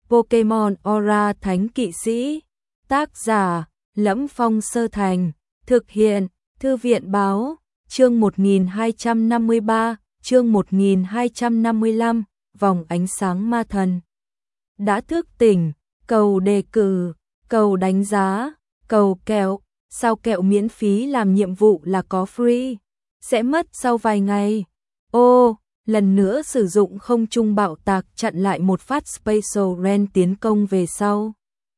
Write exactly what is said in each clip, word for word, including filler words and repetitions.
Pokemon Aura Thánh Kỵ Sĩ. Tác giả: Lẫm Phong Sơ Thành. Thực hiện: Thư viện báo. Chương một nghìn hai trăm năm mươi ba, chương một nghìn hai trăm năm mươi lăm, vòng ánh sáng ma thần. Đã thức tỉnh, cầu đề cử, cầu đánh giá, cầu kẹo, sao kẹo miễn phí làm nhiệm vụ là có free, sẽ mất sau vài ngày. Ô, lần nữa sử dụng không trung bạo tạc chặn lại một phát Special Ren tiến công về sau.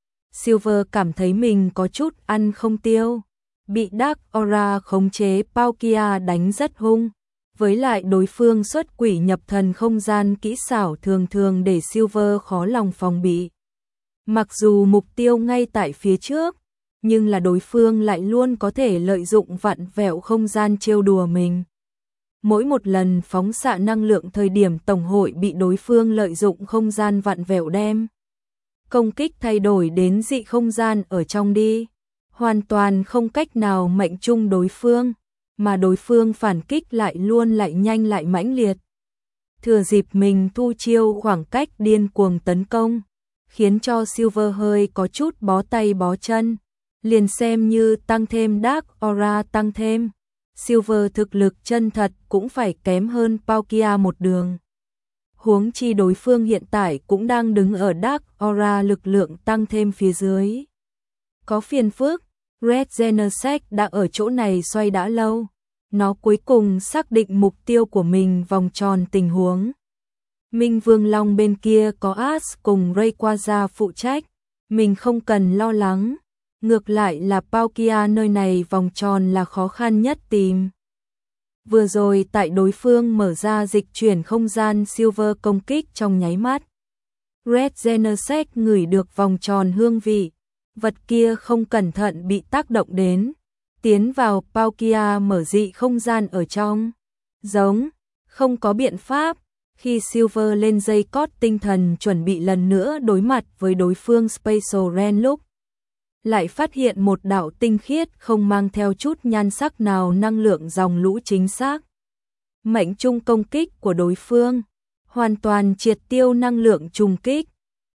Silver cảm thấy mình có chút ăn không tiêu. Bị Dark Aura khống chế Palkia đánh rất hung, với lại đối phương xuất quỷ nhập thần không gian kỹ xảo thường thường để Silver khó lòng phòng bị. Mặc dù mục tiêu ngay tại phía trước, nhưng là đối phương lại luôn có thể lợi dụng vặn vẹo không gian trêu đùa mình. Mỗi một lần phóng xạ năng lượng thời điểm tổng hội bị đối phương lợi dụng không gian vặn vẹo đem công kích thay đổi đến dị không gian ở trong đi. Hoàn toàn không cách nào mệnh trung đối phương, mà đối phương phản kích lại luôn lại nhanh lại mãnh liệt. Thừa dịp mình thu chiêu khoảng cách điên cuồng tấn công, khiến cho Silver hơi có chút bó tay bó chân, liền xem như tăng thêm Dark Aura tăng thêm. Silver thực lực chân thật cũng phải kém hơn Palkia một đường. Huống chi đối phương hiện tại cũng đang đứng ở Dark Aura lực lượng tăng thêm phía dưới. Có phiền phức. Red Genesect đã ở chỗ này xoay đã lâu, nó cuối cùng xác định mục tiêu của mình vòng tròn tình huống. Minh Vương Long bên kia có Ash cùng Rayquaza phụ trách, mình không cần lo lắng, ngược lại là Palkia nơi này vòng tròn là khó khăn nhất tìm. Vừa rồi tại đối phương mở ra dịch chuyển không gian Silver công kích trong nháy mắt. Red Genesect ngửi được vòng tròn hương vị. Vật kia không cẩn thận bị tác động đến, tiến vào Palkia mở dị không gian ở trong. Giống, không có biện pháp, khi Silver lên dây cót tinh thần chuẩn bị lần nữa đối mặt với đối phương Special Ren lúc, lại phát hiện một đạo tinh khiết không mang theo chút nhan sắc nào năng lượng dòng lũ chính xác. Mệnh trung công kích của đối phương, hoàn toàn triệt tiêu năng lượng trùng kích.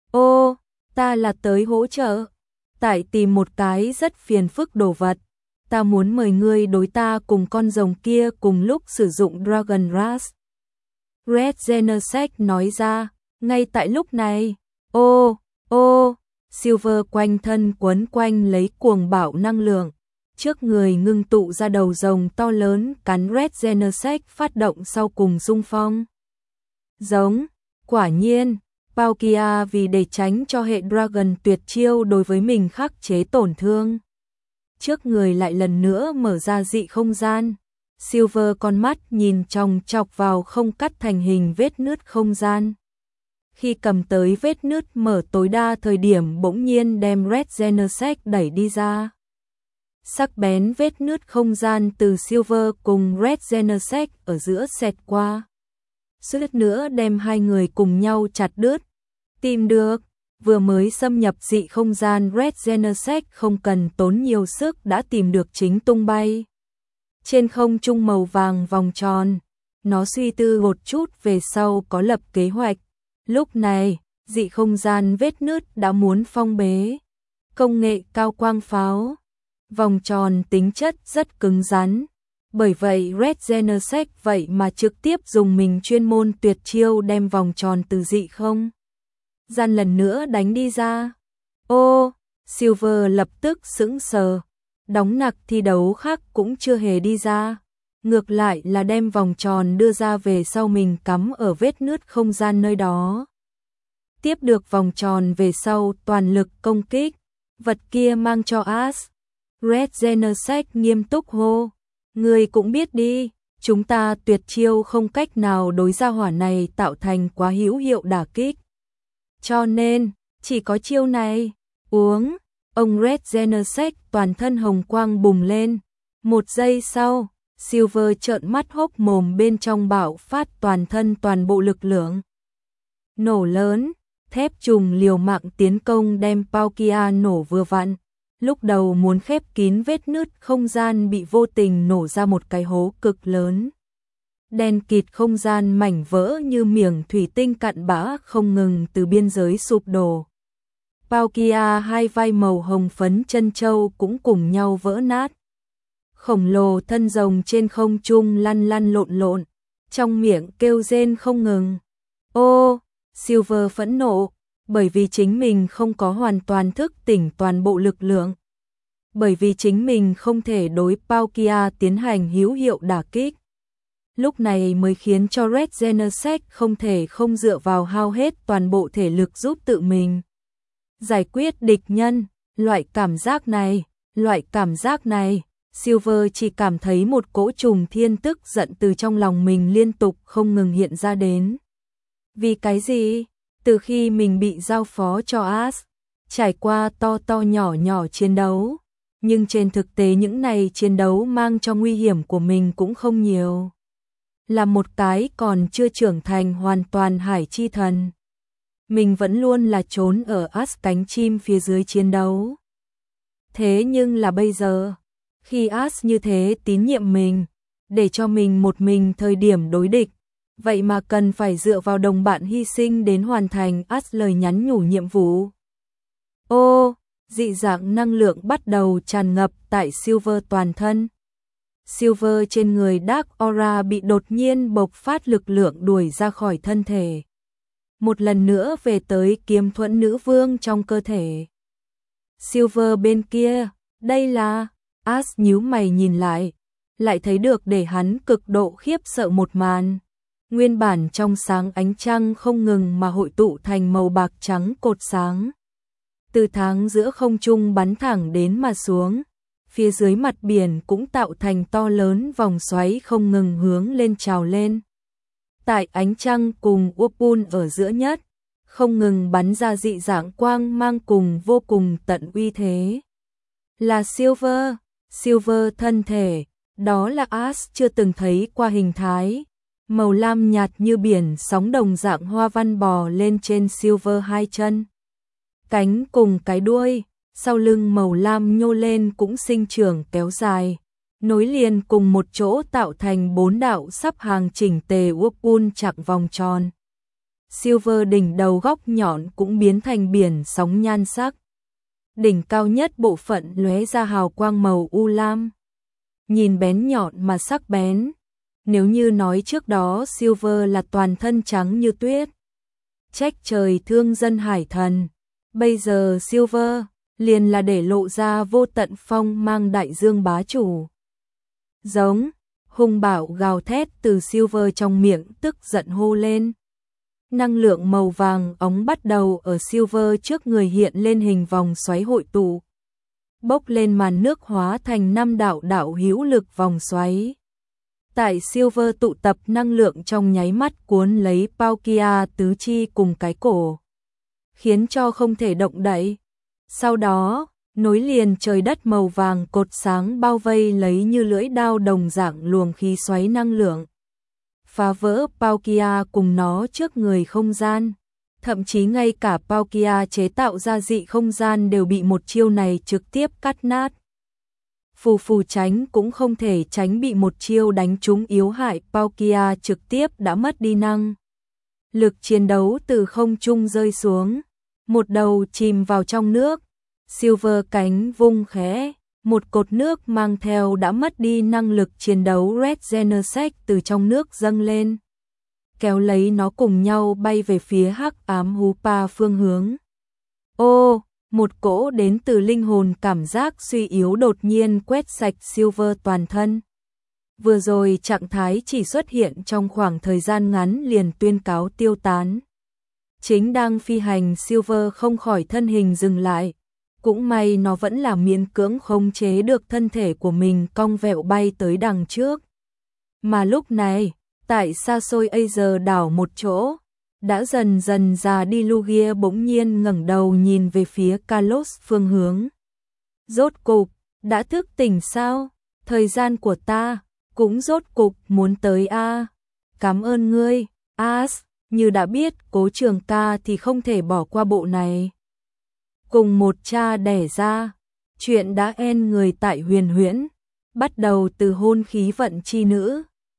Ô, ta là tới hỗ trợ. Tại tìm một cái rất phiền phức đồ vật, ta muốn mời ngươi đối ta cùng con rồng kia cùng lúc sử dụng Dragon Rush. Red Genesect nói ra, ngay tại lúc này, ô, ô, Silver quanh thân quấn quanh lấy cuồng bạo năng lượng, trước người ngưng tụ ra đầu rồng to lớn cắn Red Genesect phát động sau cùng xung phong. Giống, quả nhiên. Palkia vì để tránh cho hệ Dragon tuyệt chiêu đối với mình khắc chế tổn thương. Trước người lại lần nữa mở ra dị không gian. Silver con mắt nhìn chòng chọc vào không cắt thành hình vết nứt không gian. Khi cầm tới vết nứt mở tối đa thời điểm bỗng nhiên đem Red Genesect đẩy đi ra. Sắc bén vết nứt không gian từ Silver cùng Red Genesect ở giữa xẹt qua. Suýt nữa đem hai người cùng nhau chặt đứt. Tìm được, vừa mới xâm nhập dị không gian Red Genesect không cần tốn nhiều sức đã tìm được chính tung bay. Trên không trung màu vàng vòng tròn, nó suy tư một chút về sau có lập kế hoạch. Lúc này, dị không gian vết nứt đã muốn phong bế. Công nghệ cao quang pháo, vòng tròn tính chất rất cứng rắn. Bởi vậy Red Genesect vậy mà trực tiếp dùng mình chuyên môn tuyệt chiêu đem vòng tròn từ dị không gian lần nữa đánh đi ra. Ô, Silver lập tức sững sờ, đóng nặc thi đấu khác cũng chưa hề đi ra. Ngược lại là đem vòng tròn đưa ra về sau mình cắm ở vết nứt không gian nơi đó. Tiếp được vòng tròn về sau toàn lực công kích, vật kia mang cho Ash. Red Genesect nghiêm túc hô. Người cũng biết đi, chúng ta tuyệt chiêu không cách nào đối gia hỏa này tạo thành quá hữu hiệu đả kích. Cho nên, chỉ có chiêu này, uống, ông Red Genesect toàn thân hồng quang bùng lên. Một giây sau, Silver trợn mắt hốc mồm bên trong bạo phát toàn thân toàn bộ lực lượng. Nổ lớn, thép trùng liều mạng tiến công đem Palkia nổ vừa vặn. Lúc đầu muốn khép kín vết nứt không gian bị vô tình nổ ra một cái hố cực lớn. Đen kịt không gian mảnh vỡ như miệng thủy tinh cặn bã không ngừng từ biên giới sụp đổ. Palkia hai vai màu hồng phấn chân châu cũng cùng nhau vỡ nát. Khổng lồ thân rồng trên không trung lăn lăn lộn lộn, trong miệng kêu rên không ngừng. Ô, Silver phẫn nộ, bởi vì chính mình không có hoàn toàn thức tỉnh toàn bộ lực lượng. Bởi vì chính mình không thể đối Palkia tiến hành hữu hiệu đả kích. Lúc này mới khiến cho Red Genesect không thể không dựa vào hao hết toàn bộ thể lực giúp tự mình giải quyết địch nhân. Loại cảm giác này, loại cảm giác này, Silver chỉ cảm thấy một cỗ trùng thiên tức giận từ trong lòng mình liên tục không ngừng hiện ra đến. Vì cái gì? Từ khi mình bị giao phó cho Ash, trải qua to to nhỏ nhỏ chiến đấu, nhưng trên thực tế những này chiến đấu mang cho nguy hiểm của mình cũng không nhiều. Là một cái còn chưa trưởng thành hoàn toàn hải chi thần, mình vẫn luôn là trốn ở Ash cánh chim phía dưới chiến đấu. Thế nhưng là bây giờ, khi Ash như thế tín nhiệm mình, để cho mình một mình thời điểm đối địch, vậy mà cần phải dựa vào đồng bạn hy sinh đến hoàn thành Ash lời nhắn nhủ nhiệm vụ. Ô, dị dạng năng lượng bắt đầu tràn ngập tại Silver toàn thân. Silver trên người Dark Aura bị đột nhiên bộc phát lực lượng đuổi ra khỏi thân thể. Một lần nữa về tới kiếm thuẫn nữ vương trong cơ thể. Silver bên kia, đây là... Ash nhíu mày nhìn lại, lại thấy được để hắn cực độ khiếp sợ một màn. Nguyên bản trong sáng ánh trăng không ngừng mà hội tụ thành màu bạc trắng cột sáng. Từ tháng giữa không trung bắn thẳng đến mà xuống, phía dưới mặt biển cũng tạo thành to lớn vòng xoáy không ngừng hướng lên trào lên. Tại ánh trăng cùng Upun ở giữa nhất, không ngừng bắn ra dị dạng quang mang cùng vô cùng tận uy thế. Là Silver, Silver thân thể, đó là Ash chưa từng thấy qua hình thái. Màu lam nhạt như biển sóng đồng dạng hoa văn bò lên trên Silver hai chân. Cánh cùng cái đuôi, sau lưng màu lam nhô lên cũng sinh trưởng kéo dài, nối liền cùng một chỗ tạo thành bốn đạo sắp hàng chỉnh tề Upun chặng vòng tròn. Silver đỉnh đầu góc nhọn cũng biến thành biển sóng nhan sắc. Đỉnh cao nhất bộ phận lóe ra hào quang màu u lam, nhìn bén nhọn mà sắc bén. Nếu như nói trước đó Silver là toàn thân trắng như tuyết, trách trời thương dân hải thần, bây giờ Silver liền là để lộ ra vô tận phong mang đại dương bá chủ. Giống, hung bạo gào thét từ Silver trong miệng tức giận hô lên. Năng lượng màu vàng óng bắt đầu ở Silver trước người hiện lên hình vòng xoáy hội tụ. Bốc lên màn nước hóa thành năm đạo đạo hữu lực vòng xoáy. Tại Silver tụ tập năng lượng trong nháy mắt cuốn lấy Palkia tứ chi cùng cái cổ, khiến cho không thể động đậy. Sau đó, nối liền trời đất màu vàng cột sáng bao vây lấy như lưỡi đao đồng dạng luồng khí xoáy năng lượng, phá vỡ Palkia cùng nó trước người không gian. Thậm chí ngay cả Palkia chế tạo ra dị không gian đều bị một chiêu này trực tiếp cắt nát. Phù phù tránh cũng không thể tránh bị một chiêu đánh trúng yếu hại. Palkia trực tiếp đã mất đi năng lực chiến đấu, từ không trung rơi xuống, một đầu chìm vào trong nước. Silver cánh vung khẽ, một cột nước mang theo đã mất đi năng lực chiến đấu Red Genesect từ trong nước dâng lên, kéo lấy nó cùng nhau bay về phía hắc ám Hupa phương hướng. Ô, một cỗ đến từ linh hồn cảm giác suy yếu đột nhiên quét sạch Silver toàn thân. Vừa rồi trạng thái chỉ xuất hiện trong khoảng thời gian ngắn liền tuyên cáo tiêu tán. Chính đang phi hành Silver không khỏi thân hình dừng lại. Cũng may nó vẫn là miễn cưỡng khống chế được thân thể của mình cong vẹo bay tới đằng trước. Mà lúc này, tại xa xôi Azer đảo một chỗ, đã dần dần già đi Lugia bỗng nhiên ngẩng đầu nhìn về phía Kalos phương hướng. Rốt cục, đã thức tỉnh sao? Thời gian của ta cũng rốt cục muốn tới a. Cảm ơn ngươi, Ash, như đã biết Cố Trường Ca thì không thể bỏ qua bộ này. Cùng một cha đẻ ra, chuyện đã en người tại Huyền Huyễn, bắt đầu từ hôn khí vận chi nữ.